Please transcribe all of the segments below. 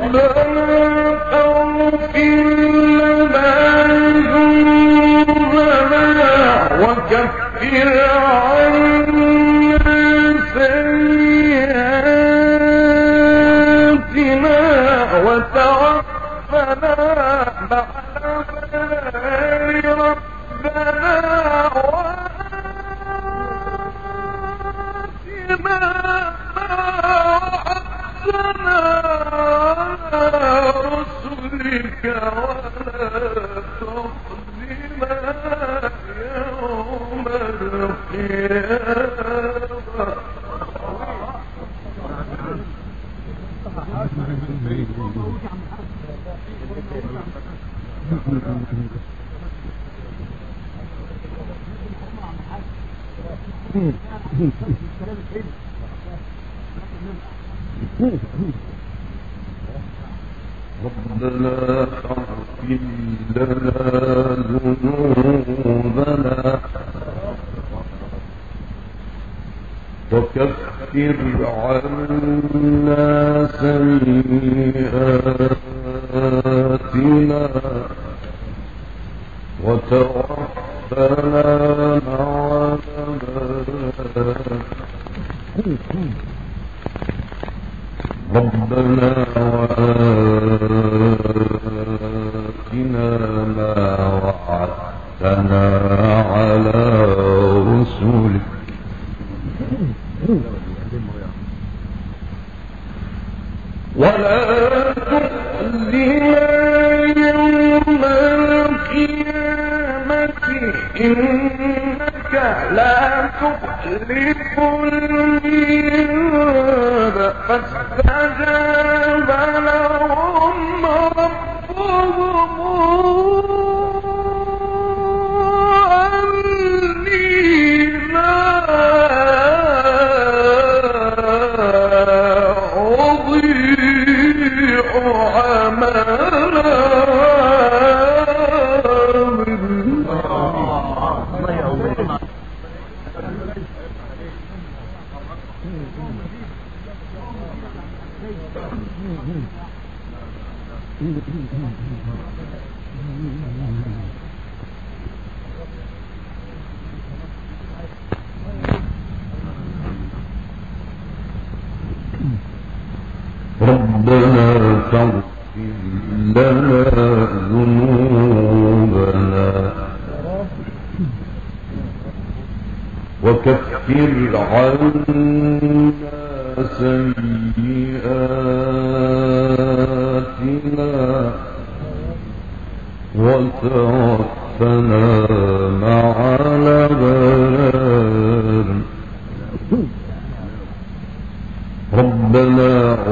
ربنا فاغفر لنا ذنوبنا وكفر عنا سيئاتنا وتوفنا مع الأبرار ربنا وآتنا ما وعدتنا على رسلك ولا تخزنا يوم القيامة إنك لا تخلف الميعاد فاستجاب لهم ربهم أني لا أضيع عملا ربنا فاغفر لنا ذنوبنا وكفر عنا سيئاتنا وتوفنا مع الأبرار ربنا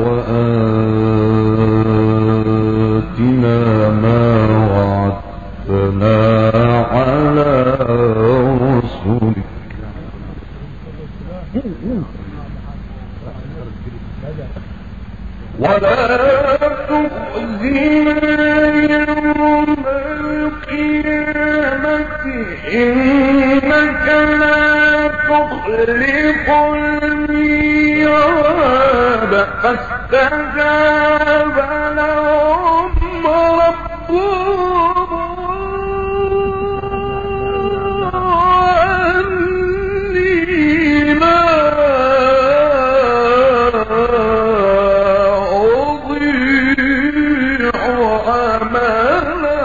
وآتنا ما وعدتنا على رسلك ولا تخزنا يوم القيامة إنك لا تخلف الميعاد فاستجاب لهم ربهم أني لا أضيع عملا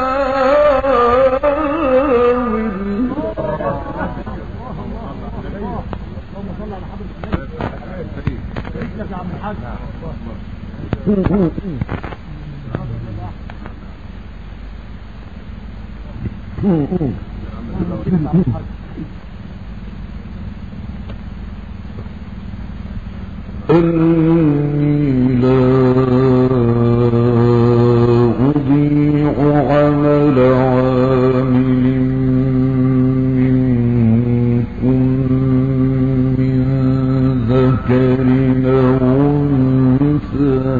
إني لا أضيع عمل عامل منكم من ذكر أو أنثى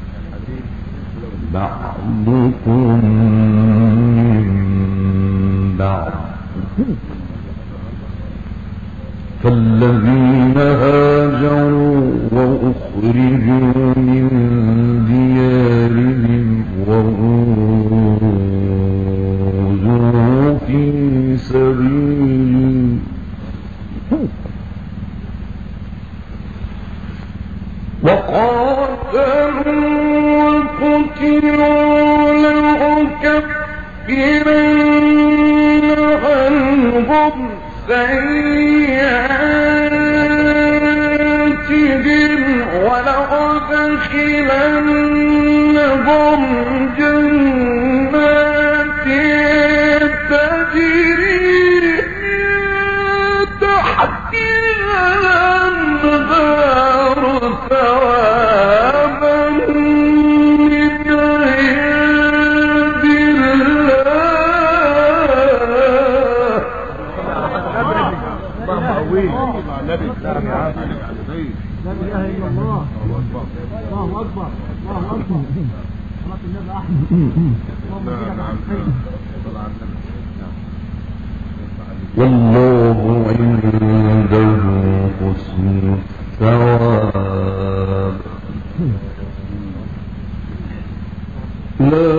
بعضكم من بعض فالذين هاجروا وأخرجوا من ديارهم وقاتلوا وقتلوا لأكفرن عنهم سيئاتهم ولأدخلنهم جنات تجري تحتها الأنهار ثوابا من عند لا اله الا الله. الله اكبر الله اكبر. صلاة النبي احمد. والله عنده حسن الثواب. لا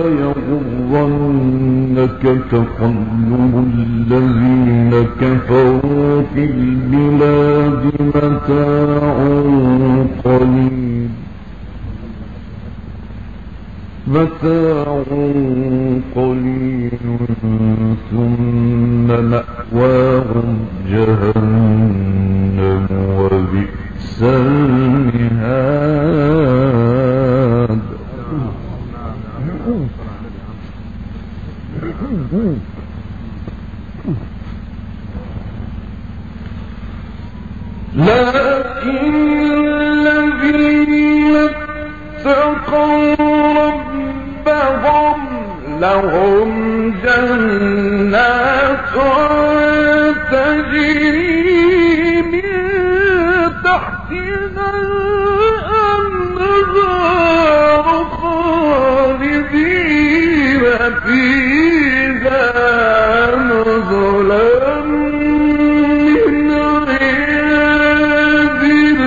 يغرنك تقلب الذين كفروا في البلاد متاع قليل ثم مأواهم جهنم وبئس المهاد. لكن الذين اتقوا ربهم لهم جنات تجري من تحتها الأنهار خالدين فيها نزلا من عند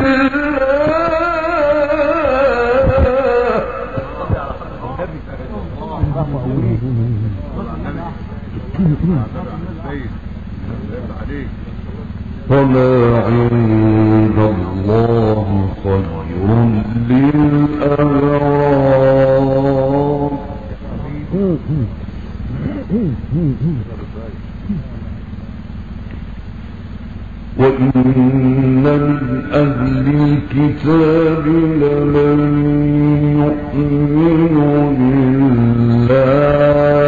وما عند الله خير للأبرار. وإن من أهل الكتاب لمن يؤمن بالله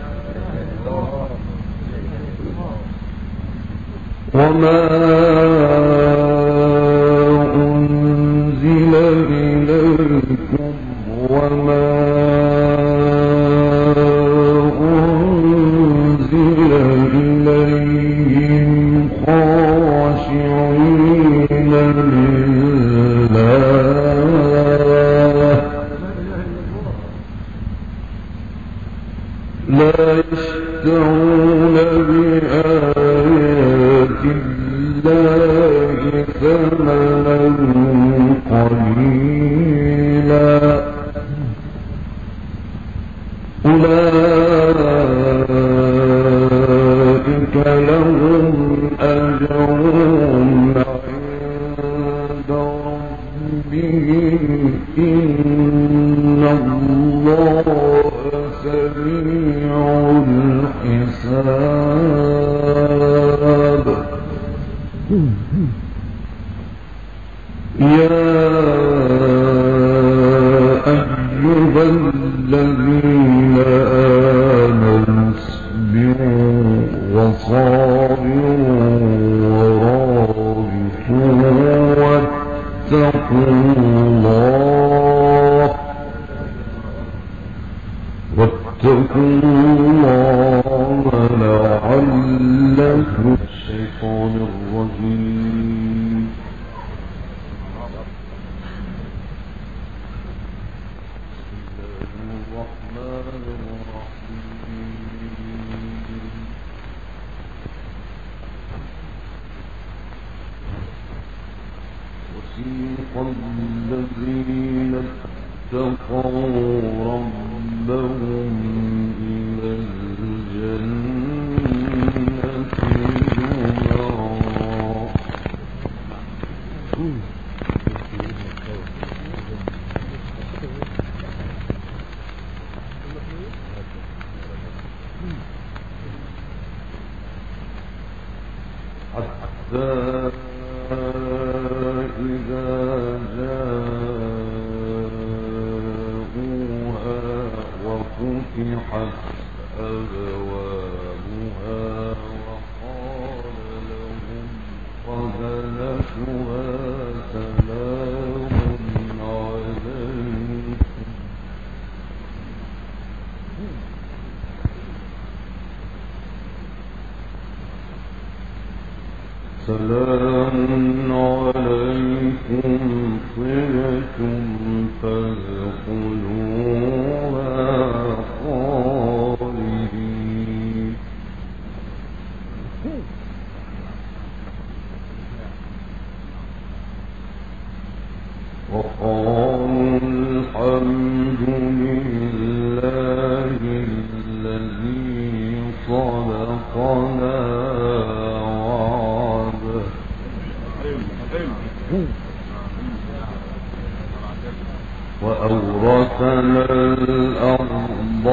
وما أنزل إليكم وما أنزل إليهم خاشعين لله لا يشترون بآيات الله ثمنا قليلا أولئك لهم أجرهم عند ربهم إن الله سريع الحساب. يا أيها الذين آمنوا اصبروا وصابروا ورابطوا واتقوا الله لعلكم الشيطان الرجيم. وسيق الذين اتقوا ربهم إلى الجنة زمرا إذا جاءوها وفتحت أبوابها وقال لهم خزنتها سلام عليكم طبتم فادخلوها خالدين وقالوا الحمد لله الذي صدقنا وعده وأورثنا الأرض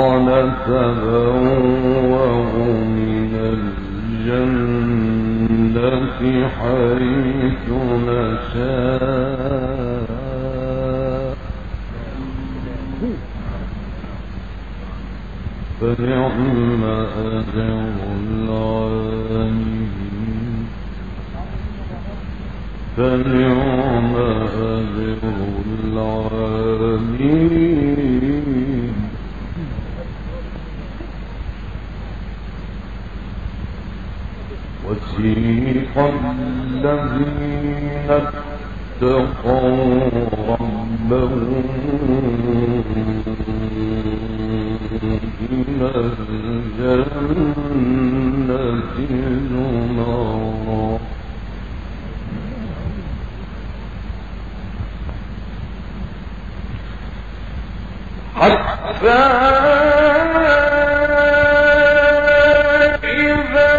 نتبوأ من الجنة حيث نشاء فنعم أجر العاملين فنعم أجر العاملين وسيق الذين اتقوا ربهم إلى الجنة زمرا حتى إذا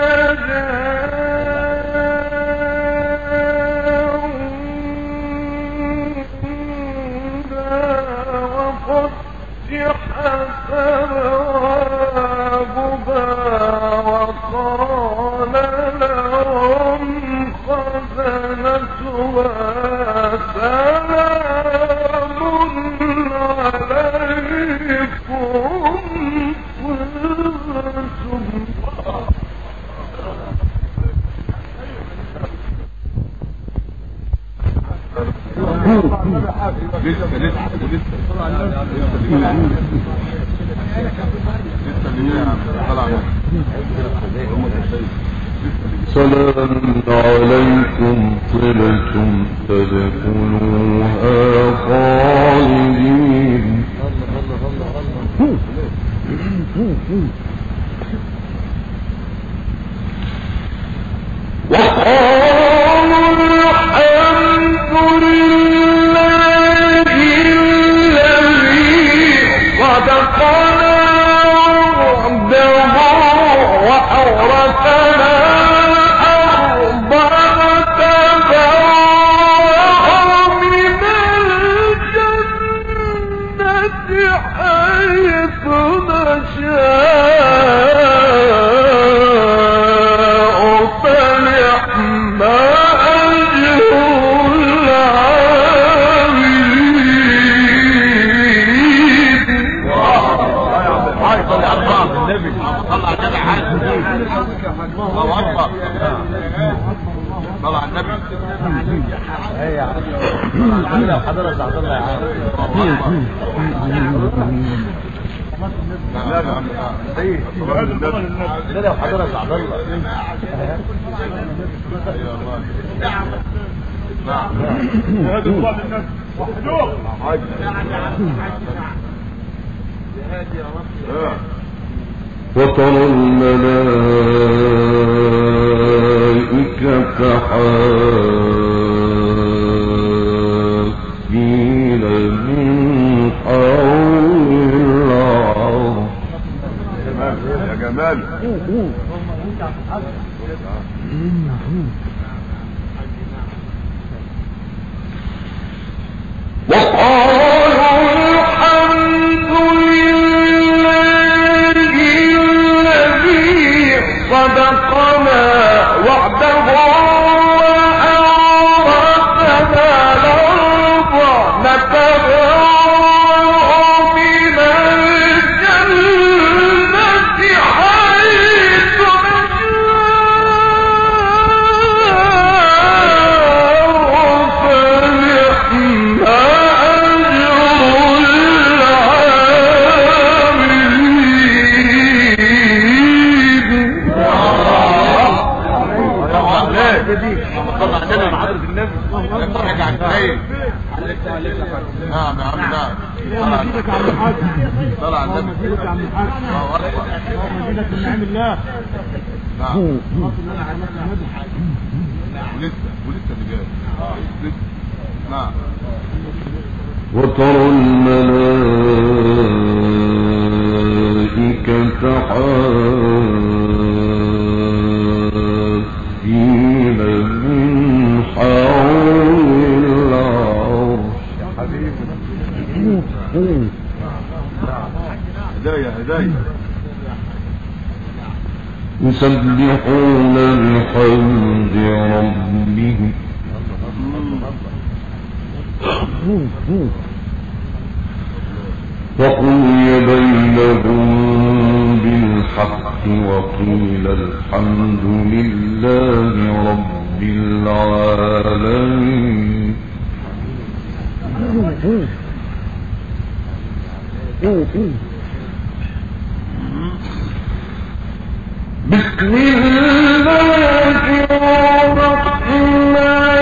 وفتحت أبوابها وقال لهم خزنتها سلام عليكم طبتم سلام عليكم طبتم فادخلوها خالدين وقالوا الحمد لله الذي صدقنا وعده وأورثنا الأرض نتبوأ من الجنة حيث نشاء فنعم أجر الله أكبر طلع النبي ايه حضرتك عبد الله يا عم لا يا عم ايه لا لو حضرتك عبد الله يا الله هذا الله للناس وحدوه وترى الملائكة حافين من حول العرش يا جمال وقالوا الحمد لله الذي صدقنا وعده عم نعم. اللهم زيدك يا عم الحاج. طلع اللهم النبي. زيدك يا عم الحاج. الله اكبر. اللهم زيدك من نعم الله. نعم. ولسه اللي جاي. لسه. نعم. وترى الملائكة حافين من حول العرش هدايا يسبحون بحمد ربهم وقضي بينهم بالحق وقيل الحمد لله رب العالمين. بسم الله الرحمن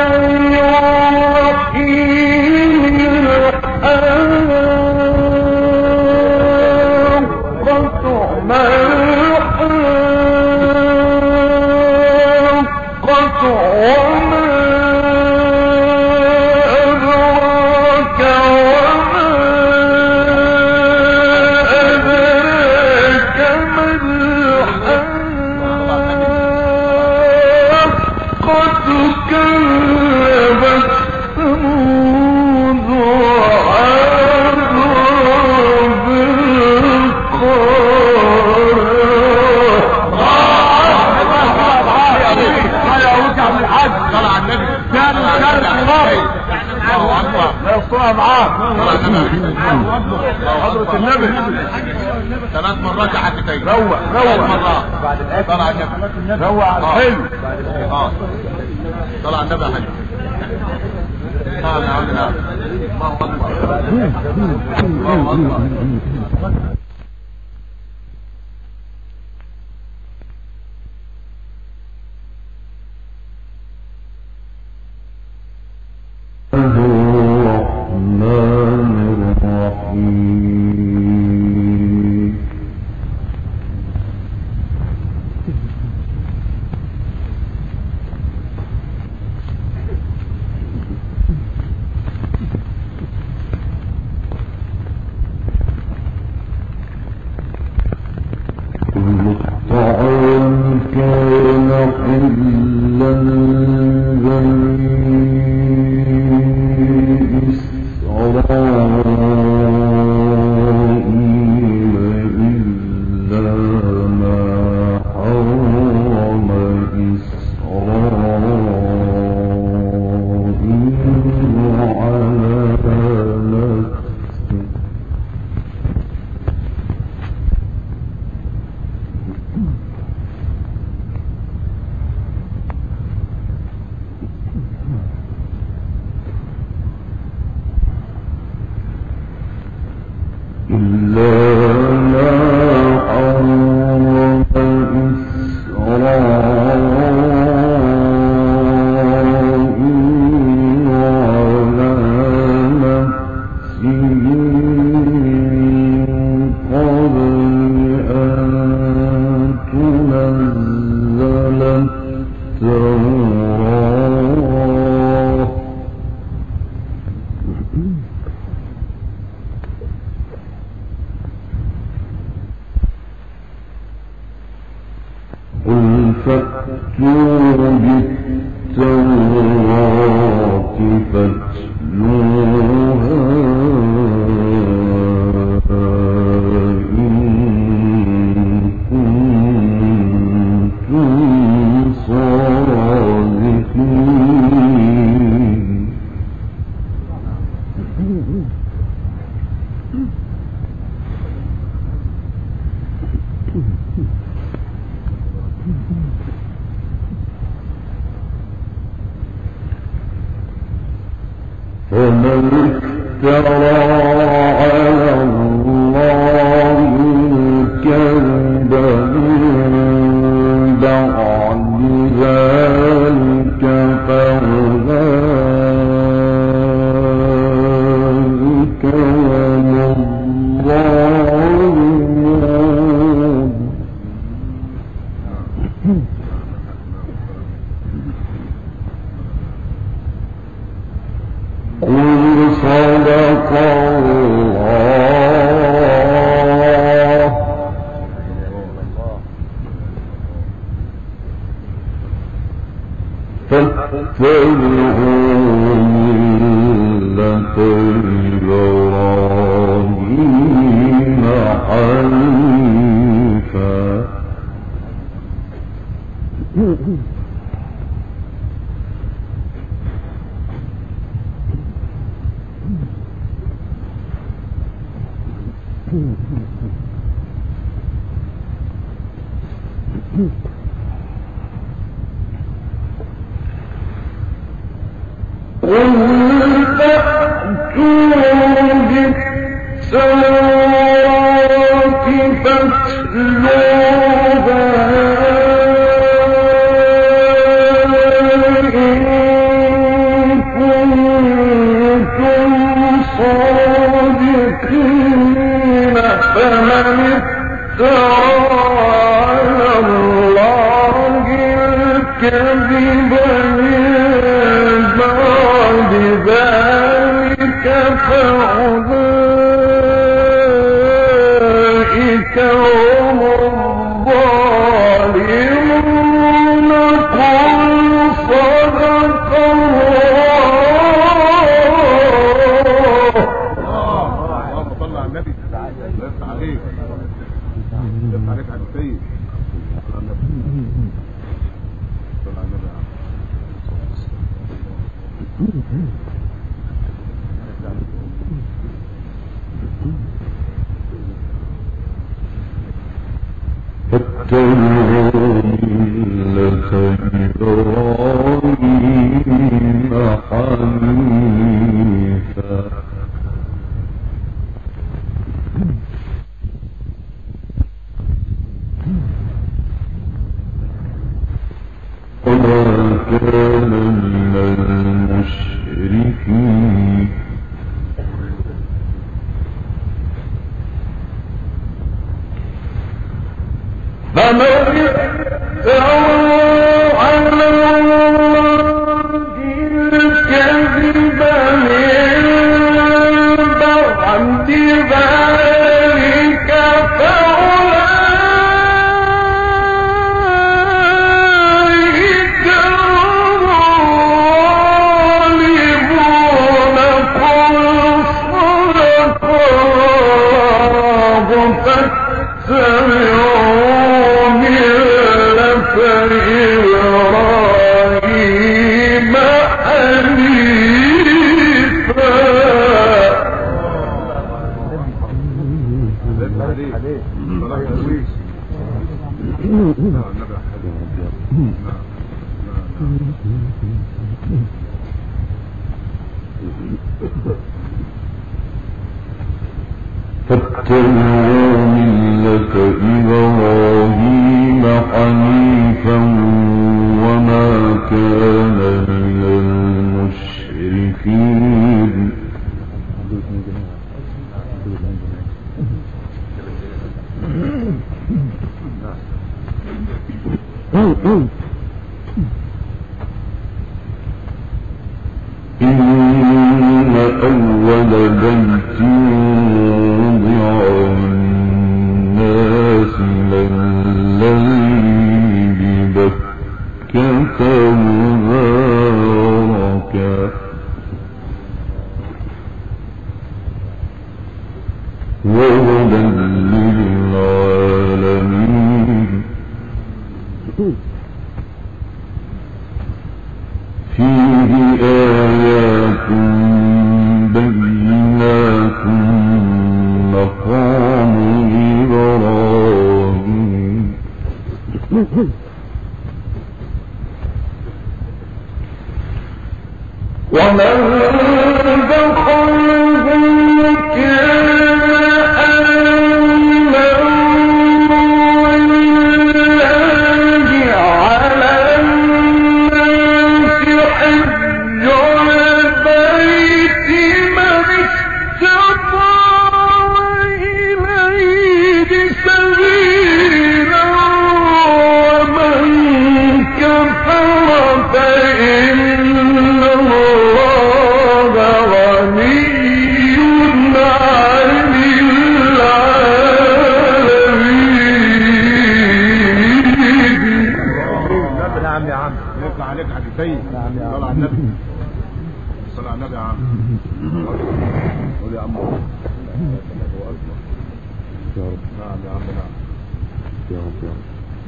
الرحيم. الحاقة ما الحاقة وما أدراك وما أدراك ما الحاقة. كذبت ثمود وعاد لا يفطرها معاه. حضرة النبي 3 مرات يا حاج تاني. روق 3 مرات بعد الاكل. طلع النبي روق على الحلو. طلع النبي يا حاج. طلع يا عم. الله اكبر الله اكبر. الرحمن الرحيم. كل الطعام كان حلا بني إسرائيل إلا ما حرم إسرائيل على نفسه. إلا ما حرم إسرائيل على نفسه من قبل أن تنزل التوراة. قل فأتوا بالتوراة فاتلوها إن كنتم صادقين. ومن افترى على الله الكذب من بعد ذلك فأولئك ومن دخله كان يا رب يا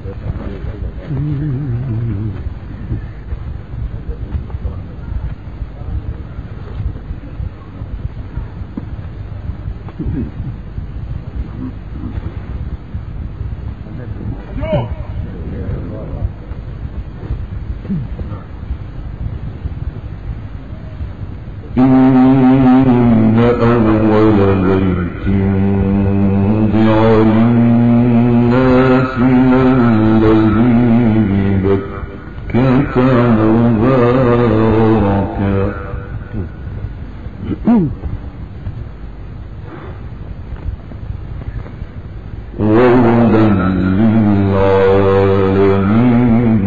إن أول بيت وضع للناس الذي ببكة مباركا وهدى للعالمين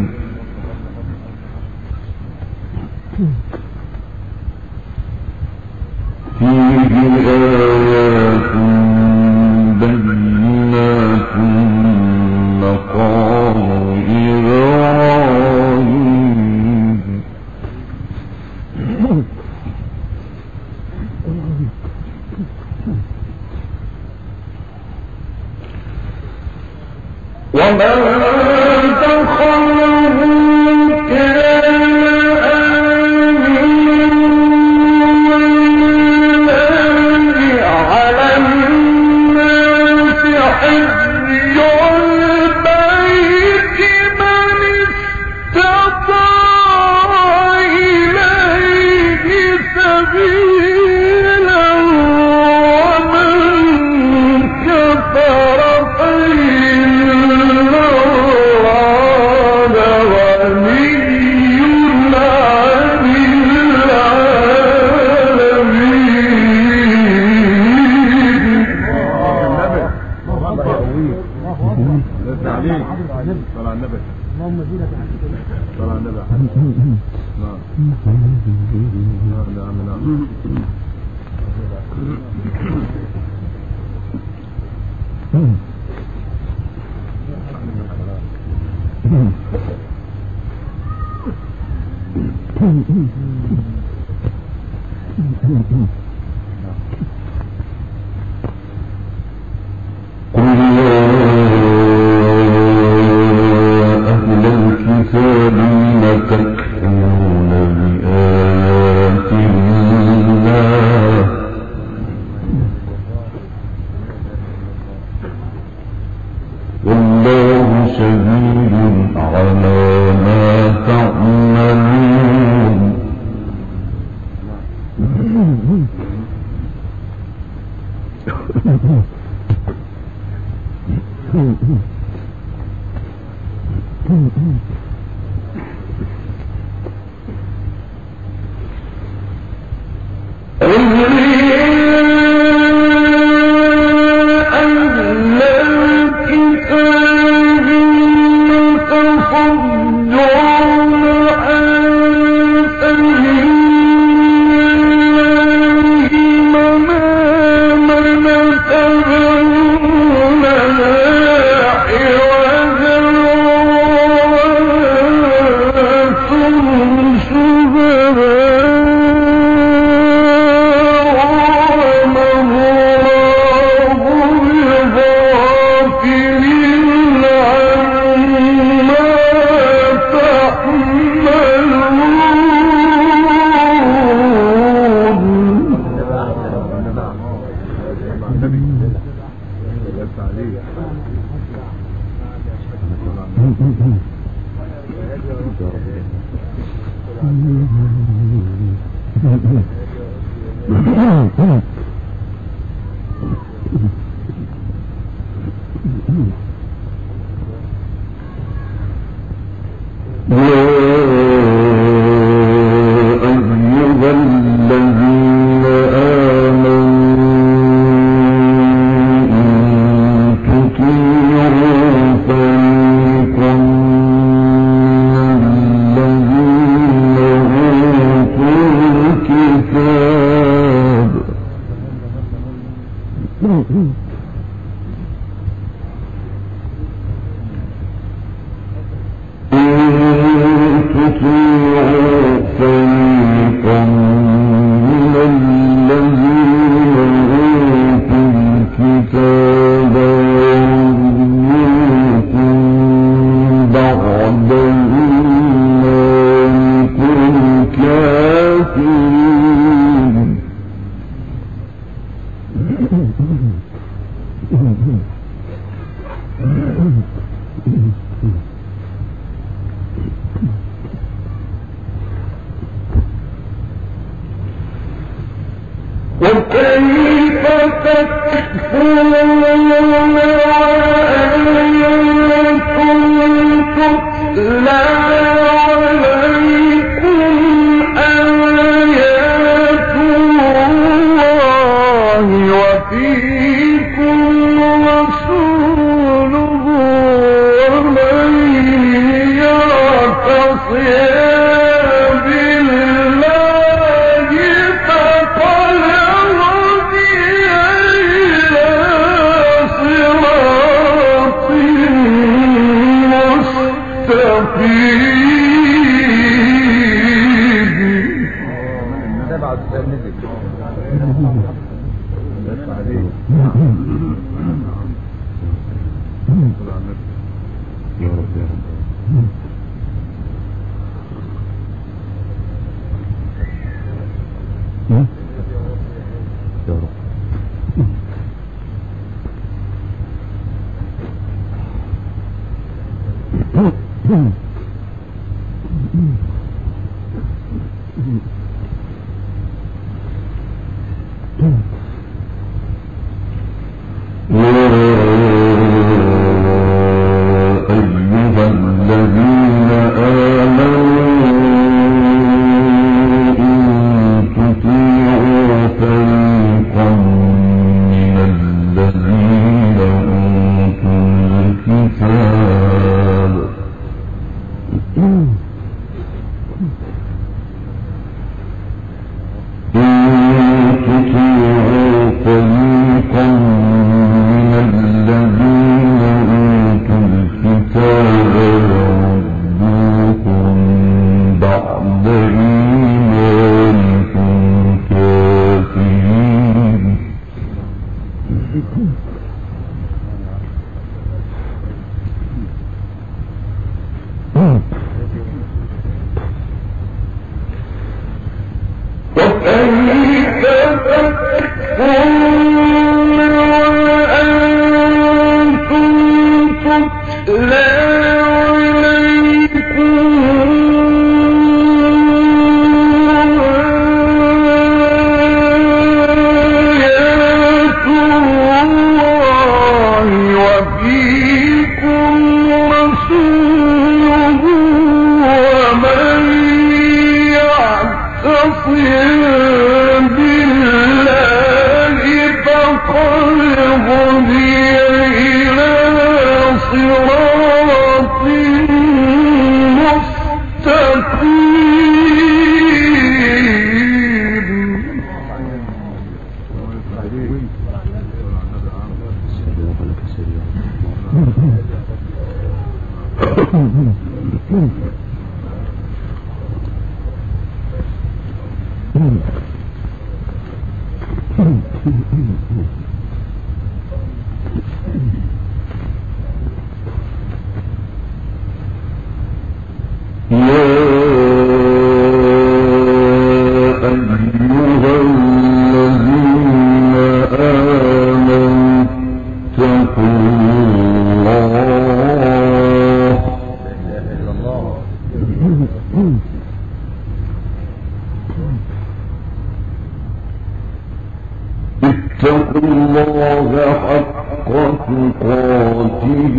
فيه آيات بينات مقام إبراهيم ومن دخله كان وكيف تكفرون وأنتم تتلى عليكم آيات الله وفيكم رسوله ومن يعتصم اتقوا الله حق تقاته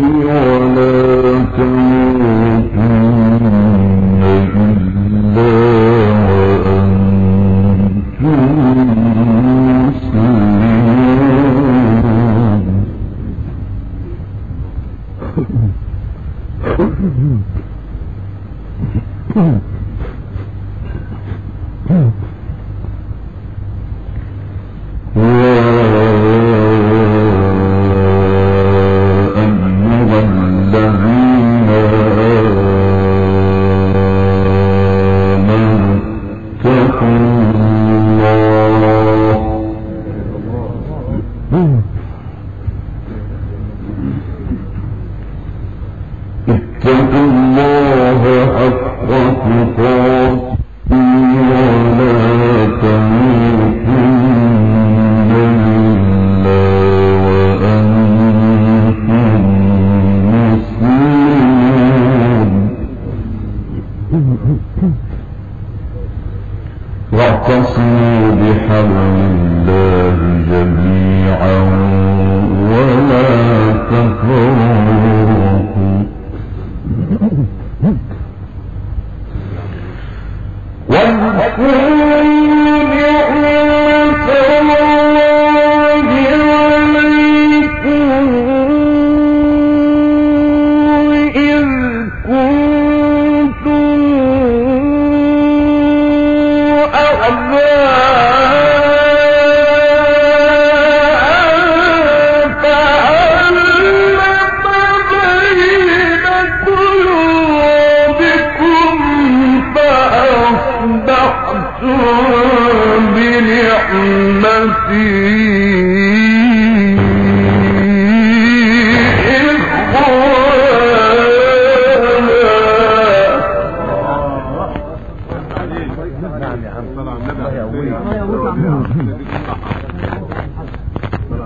ولا تموتن إلا وأنتم مسلمون. اتقوا الله حق تقاته ولا تموتن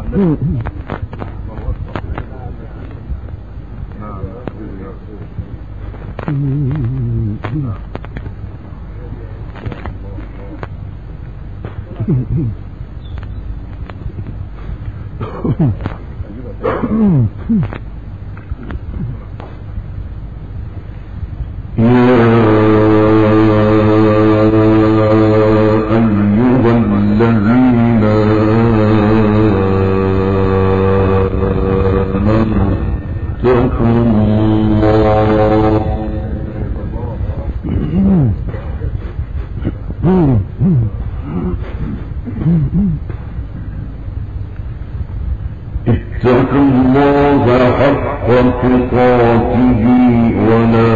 اتقوا الله حق تقاته ولا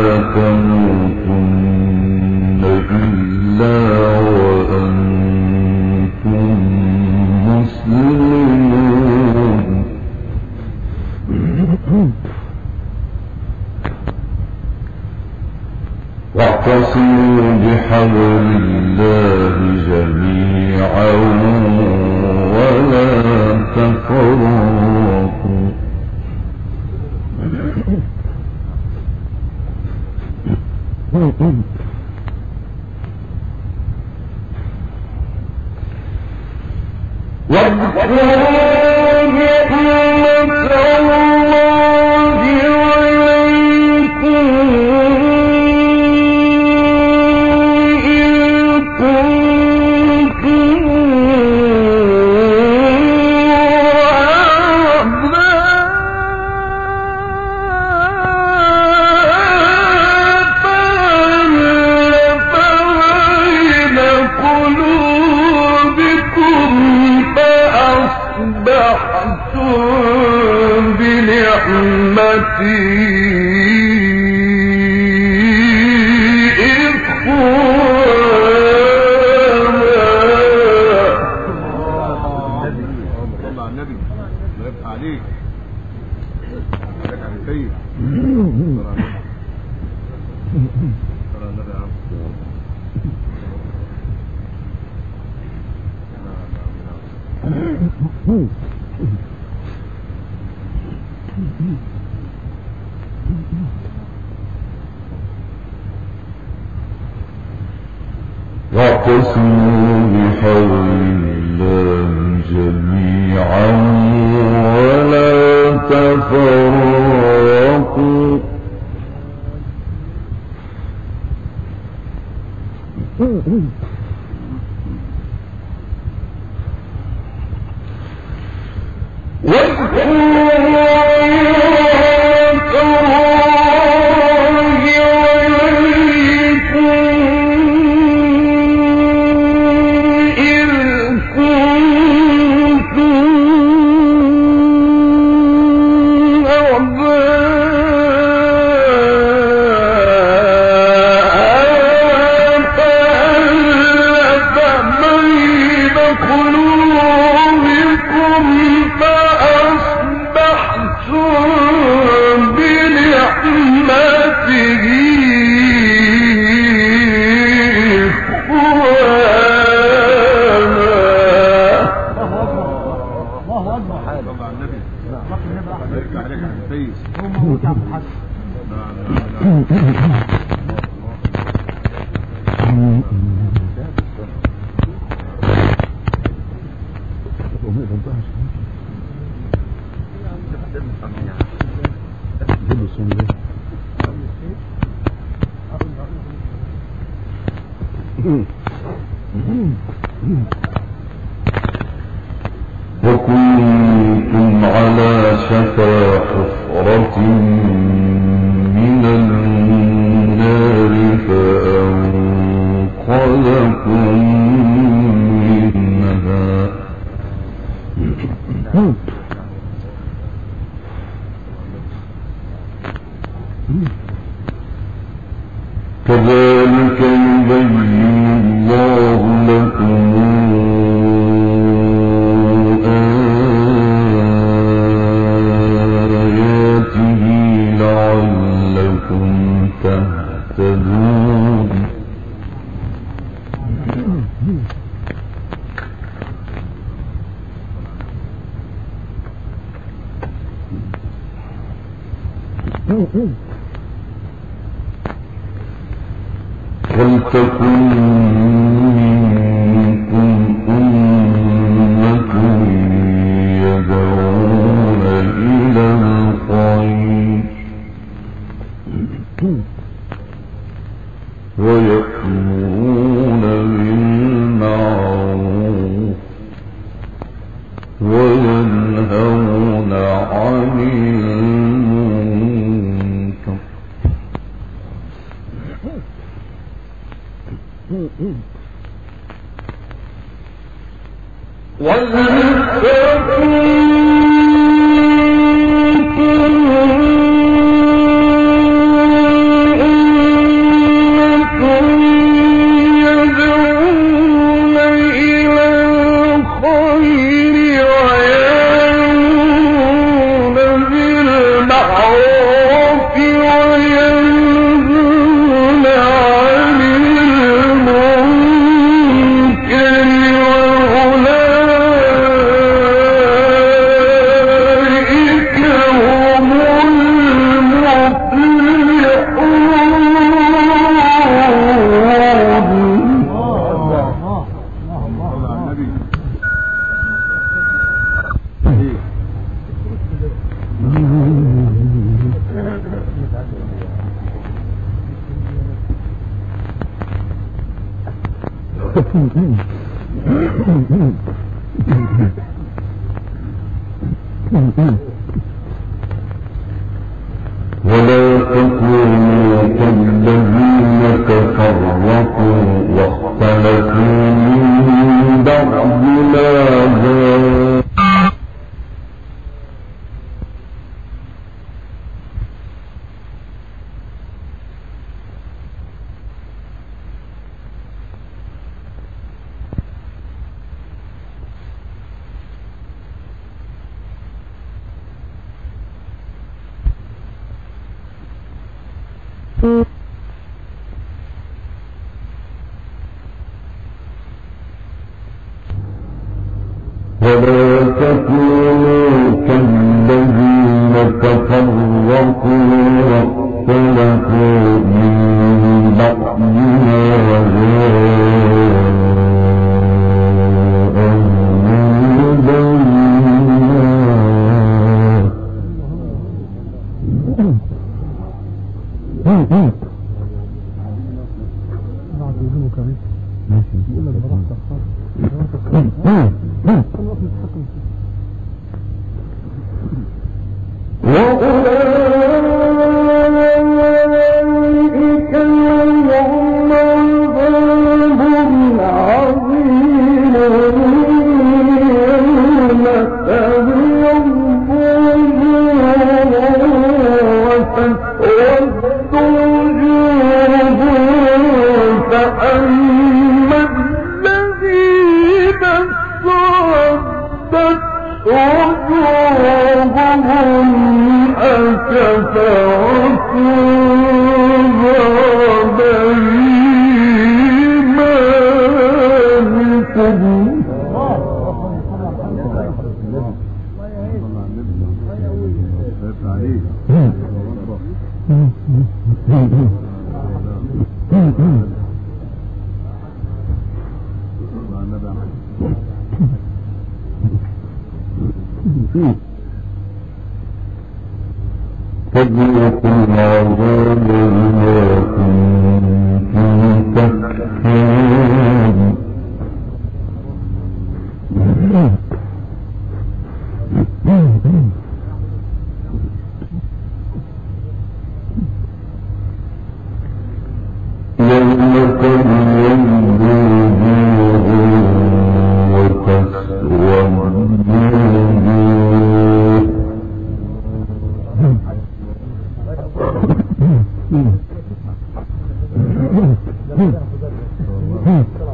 تموتن إلا وأنتم مسلمون واعتصموا بحبل الله جميعا ولا تفرقوا واعتصموا بحبل الله جميعا ولا تفرقوا وكنتم على شفا حفرة من النار فأنقذكم منها كذلك يبين الله لكم آياته لعلكم تهتدون ولتكن منكم أمة يدعون إلى الخير ويأمرون بالمعروف وينهون عن المنكر ولا تكونوا كالذين تفرقوا واختلفوا من بعد ما جاءهم ولا تكونوا كالذين تفرقوا واختلفوا من بعد ما جاءهم البينات فذوقوا العذاب بما كنتم تكفرون يوم تبيض وجوه وتسود وجوه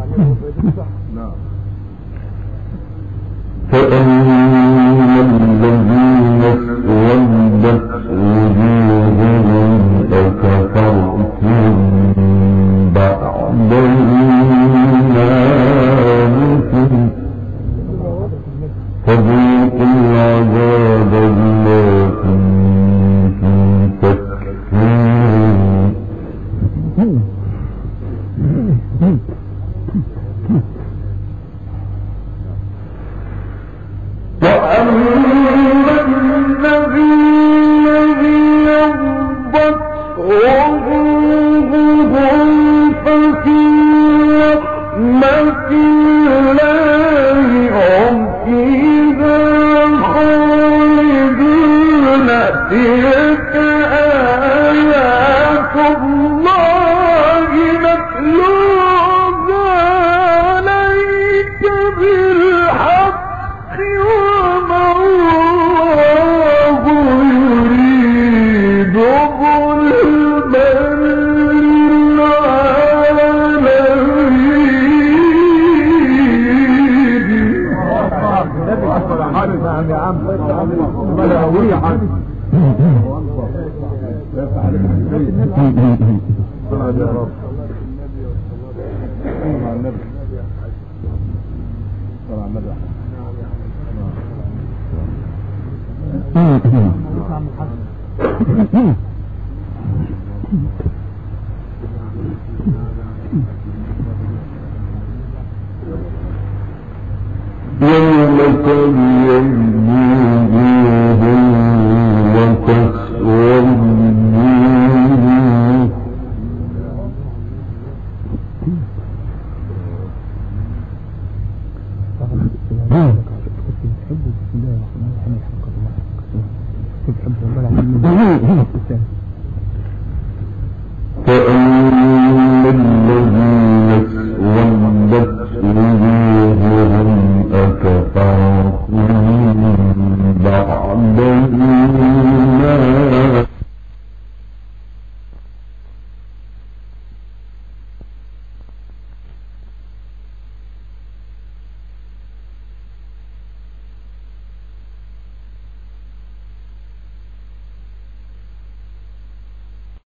فأما الذين